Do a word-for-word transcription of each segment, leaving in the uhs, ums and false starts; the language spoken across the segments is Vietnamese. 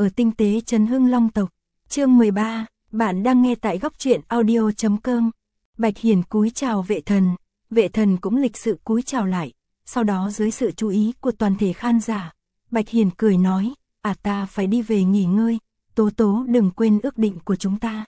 ở tinh tế Trấn Hưng Long tộc. Chương mười ba, bạn đang nghe tại góc truyện audio chấm com. Bạch Hiền cúi chào vệ thần, vệ thần cũng lịch sự cúi chào lại, sau đó dưới sự chú ý của toàn thể khán giả, Bạch Hiền cười nói, à ta phải đi về nghỉ ngơi, Tố Tố đừng quên ước định của chúng ta.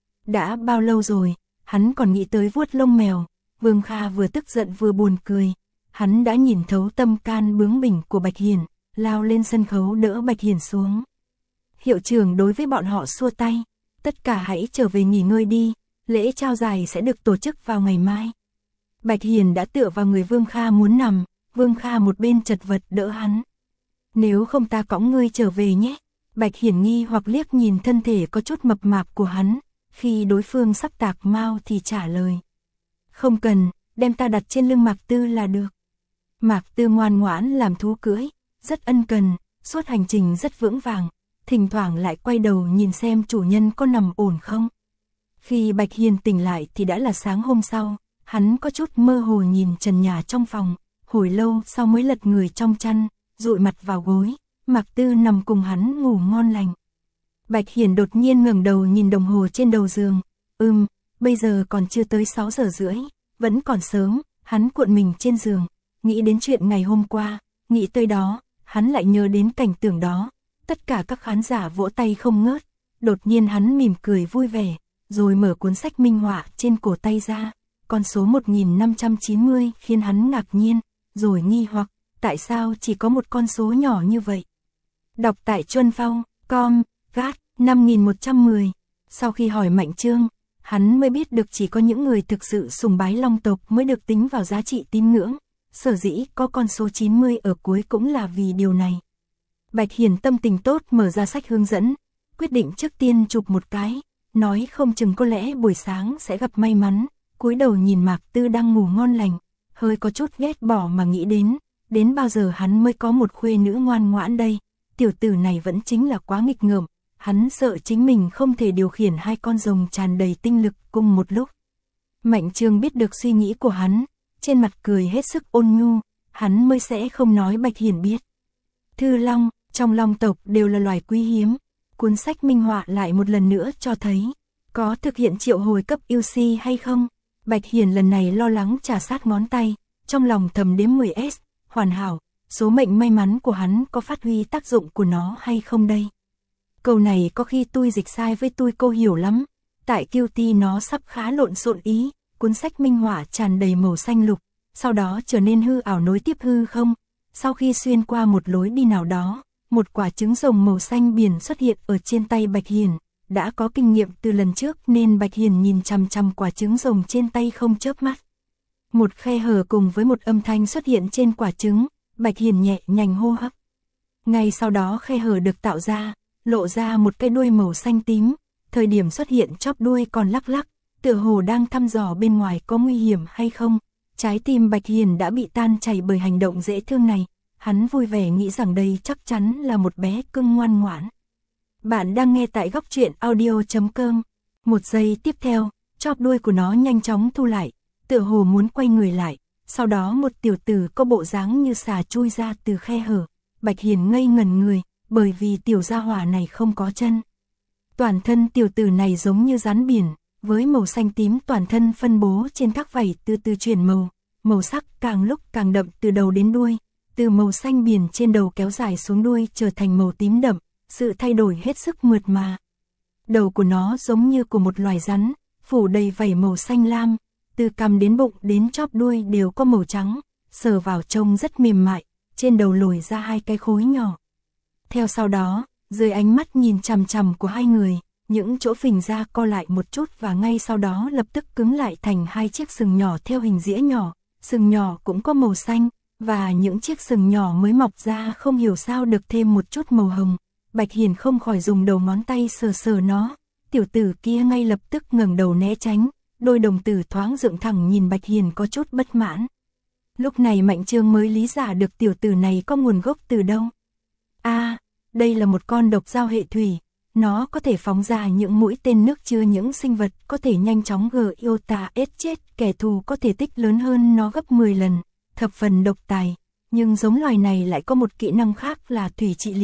Đã bao lâu rồi, hắn còn nghĩ tới vuốt lông mèo, Vương Kha vừa tức giận vừa buồn cười, hắn đã nhìn thấu tâm can bướng bỉnh của Bạch Hiền, lao lên sân khấu đỡ Bạch Hiền xuống. Hiệu trưởng đối với bọn họ xua tay, tất cả hãy trở về nghỉ ngơi đi, lễ trao giải sẽ được tổ chức vào ngày mai. Bạch Hiền đã tựa vào người Vương Kha muốn nằm, Vương Kha một bên chật vật đỡ hắn. Nếu không ta cõng ngươi trở về nhé. Bạch Hiền nghi hoặc liếc nhìn thân thể có chút mập mạp của hắn, khi đối phương sắp tạc mao thì trả lời. Không cần, đem ta đặt trên lưng Mạc Tư là được. Mạc Tư ngoan ngoãn làm thú cưỡi, rất ân cần, suốt hành trình rất vững vàng, thỉnh thoảng lại quay đầu nhìn xem chủ nhân có nằm ổn không. Khi Bạch Hiền tỉnh lại thì đã là sáng hôm sau, hắn có chút mơ hồ nhìn trần nhà trong phòng, hồi lâu sau mới lật người trong chăn, dụi mặt vào gối, Mạc Tư nằm cùng hắn ngủ ngon lành. Bạch Hiền đột nhiên ngẩng đầu nhìn đồng hồ trên đầu giường, ừm, bây giờ còn chưa tới sáu giờ rưỡi, vẫn còn sớm, hắn cuộn mình trên giường, nghĩ đến chuyện ngày hôm qua, nghĩ tới đó, hắn lại nhớ đến cảnh tượng đó, tất cả các khán giả vỗ tay không ngớt, đột nhiên hắn mỉm cười vui vẻ, rồi mở cuốn sách minh họa trên cổ tay ra, con số một nghìn năm trăm chín mươi khiến hắn ngạc nhiên, rồi nghi hoặc, tại sao chỉ có một con số nhỏ như vậy. Đọc tại Chuân Phong, com, gát, năm nghìn một trăm mười, sau khi hỏi Mạnh Trương, hắn mới biết được chỉ có những người thực sự sùng bái Long tộc mới được tính vào giá trị tín ngưỡng, sở dĩ có con số chín mươi ở cuối cũng là vì điều này. Bạch Hiền tâm tình tốt mở ra sách hướng dẫn, quyết định trước tiên chụp một cái, nói không chừng có lẽ buổi sáng sẽ gặp may mắn, cúi đầu nhìn Mạc Tư đang ngủ ngon lành, hơi có chút ghét bỏ mà nghĩ đến, đến bao giờ hắn mới có một khuê nữ ngoan ngoãn đây, tiểu tử này vẫn chính là quá nghịch ngợm, hắn sợ chính mình không thể điều khiển hai con rồng tràn đầy tinh lực cùng một lúc. Mạnh Trương biết được suy nghĩ của hắn, trên mặt cười hết sức ôn nhu, hắn mới sẽ không nói Bạch Hiền biết. Thư Long, trong Long tộc đều là loài quý hiếm, cuốn sách minh họa lại một lần nữa cho thấy, có thực hiện triệu hồi cấp u xê hay không? Bạch Hiền lần này lo lắng trà sát ngón tay, trong lòng thầm đếm mười S, hoàn hảo, số mệnh may mắn của hắn có phát huy tác dụng của nó hay không đây? Câu này có khi tôi dịch sai với tôi cô hiểu lắm, tại Q T nó sắp khá lộn xộn ý, cuốn sách minh họa tràn đầy màu xanh lục, sau đó trở nên hư ảo nối tiếp hư không, sau khi xuyên qua một lối đi nào đó, một quả trứng rồng màu xanh biển xuất hiện ở trên tay Bạch Hiền, đã có kinh nghiệm từ lần trước nên Bạch Hiền nhìn chằm chằm quả trứng rồng trên tay không chớp mắt. Một khe hở cùng với một âm thanh xuất hiện trên quả trứng, Bạch Hiền nhẹ nhàng hô hấp. Ngay sau đó khe hở được tạo ra, lộ ra một cái đuôi màu xanh tím, thời điểm xuất hiện chóp đuôi còn lắc lắc, tựa hồ đang thăm dò bên ngoài có nguy hiểm hay không. Trái tim Bạch Hiền đã bị tan chảy bởi hành động dễ thương này, hắn vui vẻ nghĩ rằng đây chắc chắn là một bé cưng ngoan ngoãn. Bạn đang nghe tại góc truyện audio chấm com. Một giây tiếp theo, chóp đuôi của nó nhanh chóng thu lại, tựa hồ muốn quay người lại, sau đó một tiểu tử có bộ dáng như xà chui ra từ khe hở. Bạch Hiền ngây ngẩn người, bởi vì tiểu gia hỏa này không có chân. Toàn thân tiểu tử này giống như rắn biển, với màu xanh tím toàn thân phân bố trên các vảy từ từ chuyển màu, màu sắc càng lúc càng đậm từ đầu đến đuôi, từ màu xanh biển trên đầu kéo dài xuống đuôi trở thành màu tím đậm, sự thay đổi hết sức mượt mà. Đầu của nó giống như của một loài rắn, phủ đầy vảy màu xanh lam, từ cằm đến bụng đến chóp đuôi đều có màu trắng, sờ vào trông rất mềm mại, trên đầu lồi ra hai cái khối nhỏ. Theo sau đó, dưới ánh mắt nhìn chằm chằm của hai người, những chỗ phình ra co lại một chút và ngay sau đó lập tức cứng lại thành hai chiếc sừng nhỏ theo hình dĩa nhỏ, sừng nhỏ cũng có màu xanh, và những chiếc sừng nhỏ mới mọc ra không hiểu sao được thêm một chút màu hồng. Bạch Hiền không khỏi dùng đầu ngón tay sờ sờ nó, tiểu tử kia ngay lập tức ngẩng đầu né tránh, đôi đồng tử thoáng dựng thẳng nhìn Bạch Hiền có chút bất mãn. Lúc này Mạnh Trương mới lý giải được tiểu tử này có nguồn gốc từ đâu. A, à, đây là một con độc dao hệ thủy, nó có thể phóng ra những mũi tên nước chứa những sinh vật có thể nhanh chóng gờ yêu tà ết chết kẻ thù có thể tích lớn hơn nó gấp mười lần, thập phần độc tài, nhưng giống loài này lại có một kỹ năng khác là thủy trị liệu.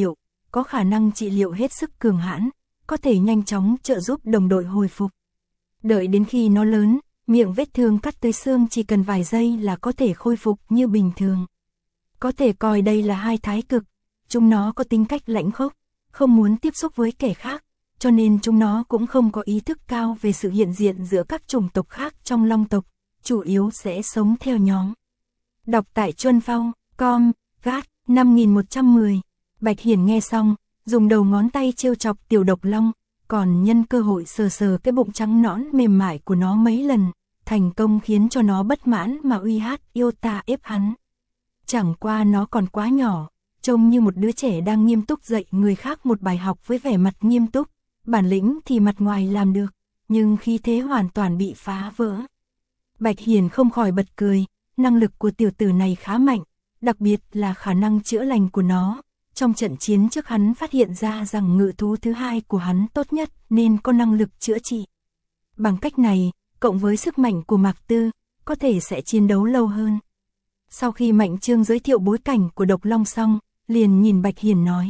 có khả năng trị liệu hết sức cường hãn, có thể nhanh chóng trợ giúp đồng đội hồi phục. Đợi đến khi nó lớn, miệng vết thương cắt tới xương chỉ cần vài giây là có thể khôi phục như bình thường. Có thể coi đây là hai thái cực, chúng nó có tính cách lãnh khốc, không muốn tiếp xúc với kẻ khác, cho nên chúng nó cũng không có ý thức cao về sự hiện diện giữa các chủng tộc khác trong long tộc, chủ yếu sẽ sống theo nhóm. Đọc tại Chuân Phong, com, gát, năm nghìn một trăm mười. Bạch Hiển nghe xong, dùng đầu ngón tay trêu chọc tiểu độc long, còn nhân cơ hội sờ sờ cái bụng trắng nõn mềm mại của nó mấy lần, thành công khiến cho nó bất mãn mà uy hát yêu ta ép hắn. Chẳng qua nó còn quá nhỏ, trông như một đứa trẻ đang nghiêm túc dạy người khác một bài học với vẻ mặt nghiêm túc, bản lĩnh thì mặt ngoài làm được, nhưng khí thế hoàn toàn bị phá vỡ. Bạch Hiển không khỏi bật cười, năng lực của tiểu tử này khá mạnh, đặc biệt là khả năng chữa lành của nó. Trong trận chiến trước hắn phát hiện ra rằng ngự thú thứ hai của hắn tốt nhất nên có năng lực chữa trị. Bằng cách này, cộng với sức mạnh của Mạc Tư, có thể sẽ chiến đấu lâu hơn. Sau khi Mạnh Trương giới thiệu bối cảnh của độc long xong, liền nhìn Bạch Hiển nói.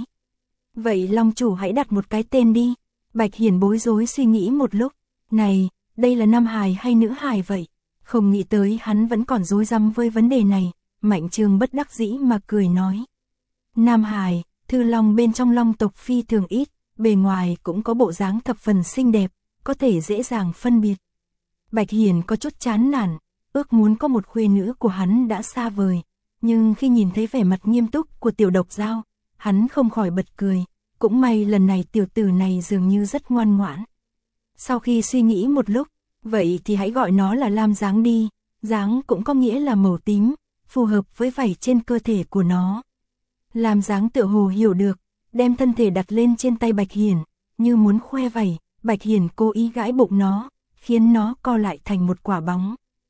Vậy long chủ hãy đặt một cái tên đi. Bạch Hiển bối rối suy nghĩ một lúc. Này, đây là nam hài hay nữ hài vậy? Không nghĩ tới hắn vẫn còn rối rắm với vấn đề này. Mạnh Trương bất đắc dĩ mà cười nói. Nam hài, thư long bên trong long tộc phi thường ít, bề ngoài cũng có bộ dáng thập phần xinh đẹp, có thể dễ dàng phân biệt. Bạch Hiển có chút chán nản, ước muốn có một khuê nữ của hắn đã xa vời, nhưng khi nhìn thấy vẻ mặt nghiêm túc của tiểu độc dao, hắn không khỏi bật cười, cũng may lần này tiểu tử này dường như rất ngoan ngoãn. Sau khi suy nghĩ một lúc, vậy thì hãy gọi nó là lam dáng đi, dáng cũng có nghĩa là màu tím, phù hợp với vảy trên cơ thể của nó. Lam dáng tựa hồ hiểu được, đem thân thể đặt lên trên tay Bạch Hiển, như muốn khoe vảy, Bạch Hiển cố ý gãi bụng nó, khiến nó co lại thành một quả bóng.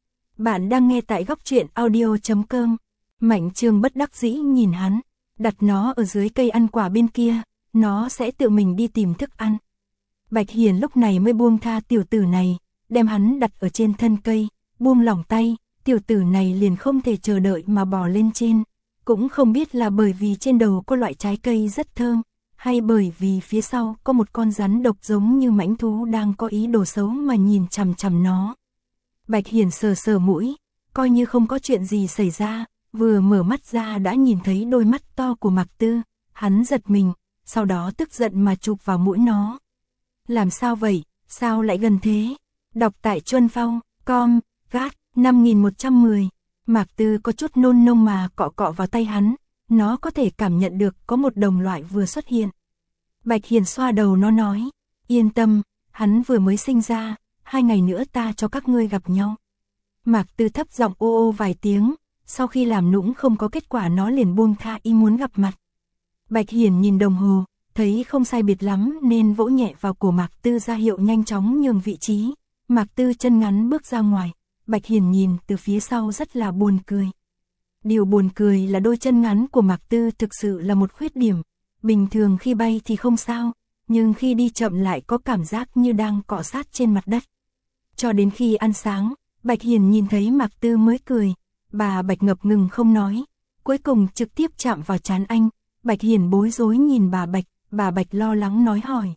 Bạn đang nghe tại góc truyện audio chấm com. Mạnh Trương bất đắc dĩ nhìn hắn, đặt nó ở dưới cây ăn quả bên kia, nó sẽ tự mình đi tìm thức ăn. Bạch Hiển lúc này mới buông tha tiểu tử này, đem hắn đặt ở trên thân cây, buông lỏng tay, tiểu tử này liền không thể chờ đợi mà bò lên trên. Cũng không biết là bởi vì trên đầu có loại trái cây rất thơm, hay bởi vì phía sau có một con rắn độc giống như mãnh thú đang có ý đồ xấu mà nhìn chằm chằm nó. Bạch Hiển sờ sờ mũi, coi như không có chuyện gì xảy ra, vừa mở mắt ra đã nhìn thấy đôi mắt to của Mạc Tư, hắn giật mình, sau đó tức giận mà chụp vào mũi nó. Làm sao vậy, sao lại gần thế? Đọc tại Chuân Phong, com, gát, năm nghìn một trăm mười. Mạc Tư có chút nôn nông mà cọ cọ vào tay hắn, nó có thể cảm nhận được có một đồng loại vừa xuất hiện. Bạch Hiển xoa đầu nó nói, yên tâm, hắn vừa mới sinh ra, hai ngày nữa ta cho các ngươi gặp nhau. Mạc Tư thấp giọng ô ô vài tiếng, sau khi làm nũng không có kết quả nó liền buông tha ý muốn gặp mặt. Bạch Hiển nhìn đồng hồ, thấy không sai biệt lắm nên vỗ nhẹ vào cổ Mạc Tư ra hiệu nhanh chóng nhường vị trí. Mạc Tư chân ngắn bước ra ngoài, Bạch Hiển nhìn từ phía sau rất là buồn cười. Điều buồn cười là đôi chân ngắn của Mạc Tư thực sự là một khuyết điểm, bình thường khi bay thì không sao, nhưng khi đi chậm lại có cảm giác như đang cọ sát trên mặt đất. Cho đến khi ăn sáng, Bạch Hiển nhìn thấy Mạc Tư mới cười, bà Bạch ngập ngừng không nói, cuối cùng trực tiếp chạm vào trán anh. Bạch Hiển bối rối nhìn bà Bạch, bà Bạch lo lắng nói hỏi.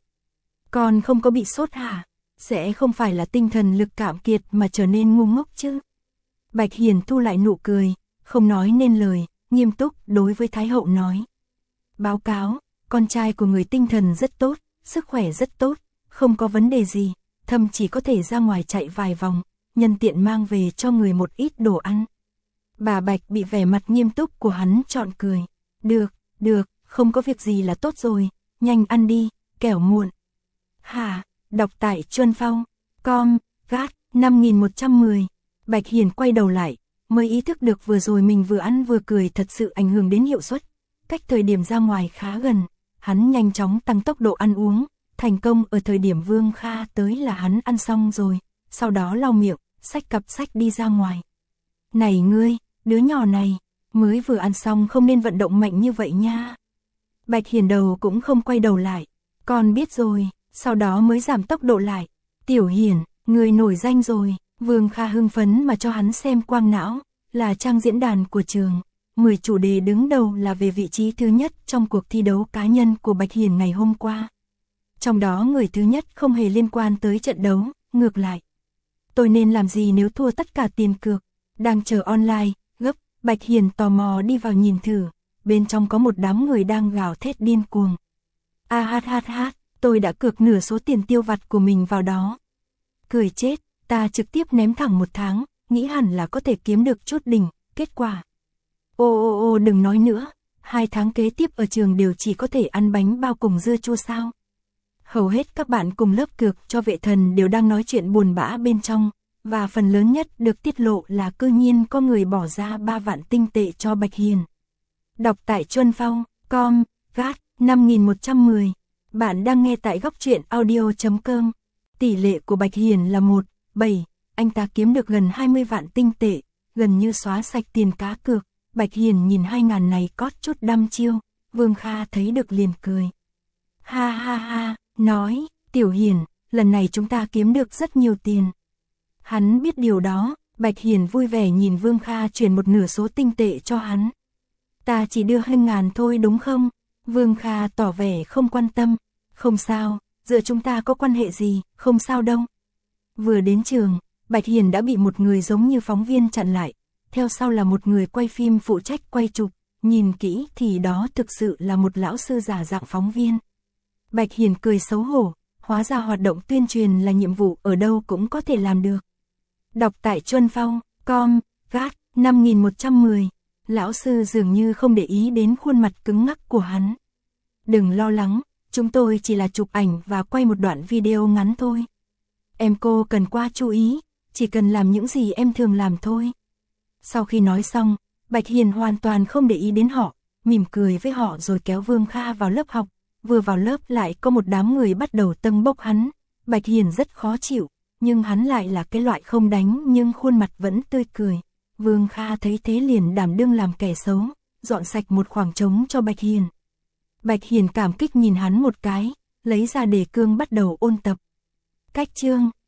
Con không có bị sốt hả? Sẽ không phải là tinh thần lực cạn kiệt mà trở nên ngu ngốc chứ? Bạch Hiển thu lại nụ cười, không nói nên lời, nghiêm túc đối với Thái hậu nói. Báo cáo, con trai của người tinh thần rất tốt, sức khỏe rất tốt, không có vấn đề gì, thậm chỉ có thể ra ngoài chạy vài vòng, nhân tiện mang về cho người một ít đồ ăn. Bà Bạch bị vẻ mặt nghiêm túc của hắn trọn cười. Được, được, không có việc gì là tốt rồi, nhanh ăn đi, kẻo muộn. Hả, đọc tại Chuân Phong, com, gát, năm nghìn một trăm mười. Bạch Hiển quay đầu lại, mới ý thức được vừa rồi mình vừa ăn vừa cười thật sự ảnh hưởng đến hiệu suất. Cách thời điểm ra ngoài khá gần, hắn nhanh chóng tăng tốc độ ăn uống, thành công ở thời điểm Vương Kha tới là hắn ăn xong rồi, sau đó lau miệng, xách cặp sách đi ra ngoài. Này ngươi, đứa nhỏ này, mới vừa ăn xong không nên vận động mạnh như vậy nha. Bạch Hiển đầu cũng không quay đầu lại, con biết rồi, sau đó mới giảm tốc độ lại. Tiểu Hiển, người nổi danh rồi. Vương Kha hưng phấn mà cho hắn xem quang não, là trang diễn đàn của trường. mười chủ đề đứng đầu là về vị trí thứ nhất trong cuộc thi đấu cá nhân của Bạch Hiền ngày hôm qua. Trong đó người thứ nhất không hề liên quan tới trận đấu, ngược lại. Tôi nên làm gì nếu thua tất cả tiền cược? Đang chờ online, gấp, Bạch Hiền tò mò đi vào nhìn thử, bên trong có một đám người đang gào thét điên cuồng. A hát hát hát, tôi đã cược nửa số tiền tiêu vặt của mình vào đó. Cười chết, ta trực tiếp ném thẳng một tháng, nghĩ hẳn là có thể kiếm được chút đỉnh, kết quả. Ô ô ô đừng nói nữa, hai tháng kế tiếp ở trường đều chỉ có thể ăn bánh bao cùng dưa chua sao. Hầu hết các bạn cùng lớp cược cho Vệ Thần đều đang nói chuyện buồn bã bên trong, và phần lớn nhất được tiết lộ là cư nhiên có người bỏ ra ba vạn tinh tệ cho Bạch Hiền. Đọc tại chuân phong chấm com, gát, năm nghìn một trăm mười. Bạn đang nghe tại góc truyện audio chấm com. Tỷ lệ của Bạch Hiền là một, bảy, anh ta kiếm được gần hai mươi vạn tinh tệ, gần như xóa sạch tiền cá cược. Bạch Hiền nhìn hai ngàn này có chút đăm chiêu, Vương Kha thấy được liền cười. Ha ha ha, nói, Tiểu Hiền, lần này chúng ta kiếm được rất nhiều tiền. Hắn biết điều đó, Bạch Hiền vui vẻ nhìn Vương Kha chuyển một nửa số tinh tệ cho hắn. Ta chỉ đưa hơn ngàn thôi đúng không? Vương Kha tỏ vẻ không quan tâm. Không sao, giữa chúng ta có quan hệ gì, không sao đâu. Vừa đến trường, Bạch Hiền đã bị một người giống như phóng viên chặn lại. Theo sau là một người quay phim phụ trách quay chụp. Nhìn kỹ thì đó thực sự là một lão sư giả dạng phóng viên. Bạch Hiền cười xấu hổ, hóa ra hoạt động tuyên truyền là nhiệm vụ ở đâu cũng có thể làm được. Đọc tại chuân phong chấm com, gát, năm nghìn một trăm mười. Lão sư dường như không để ý đến khuôn mặt cứng ngắc của hắn. Đừng lo lắng, chúng tôi chỉ là chụp ảnh và quay một đoạn video ngắn thôi. Em cô cần quá chú ý, chỉ cần làm những gì em thường làm thôi. Sau khi nói xong, Bạch Hiền hoàn toàn không để ý đến họ, mỉm cười với họ rồi kéo Vương Kha vào lớp học. Vừa vào lớp lại có một đám người bắt đầu tâng bốc hắn. Bạch Hiền rất khó chịu, nhưng hắn lại là cái loại không đánh nhưng khuôn mặt vẫn tươi cười. Vương Kha thấy thế liền đảm đương làm kẻ xấu, dọn sạch một khoảng trống cho Bạch Hiền. Bạch Hiền cảm kích nhìn hắn một cái, lấy ra đề cương bắt đầu ôn tập. Cách chương,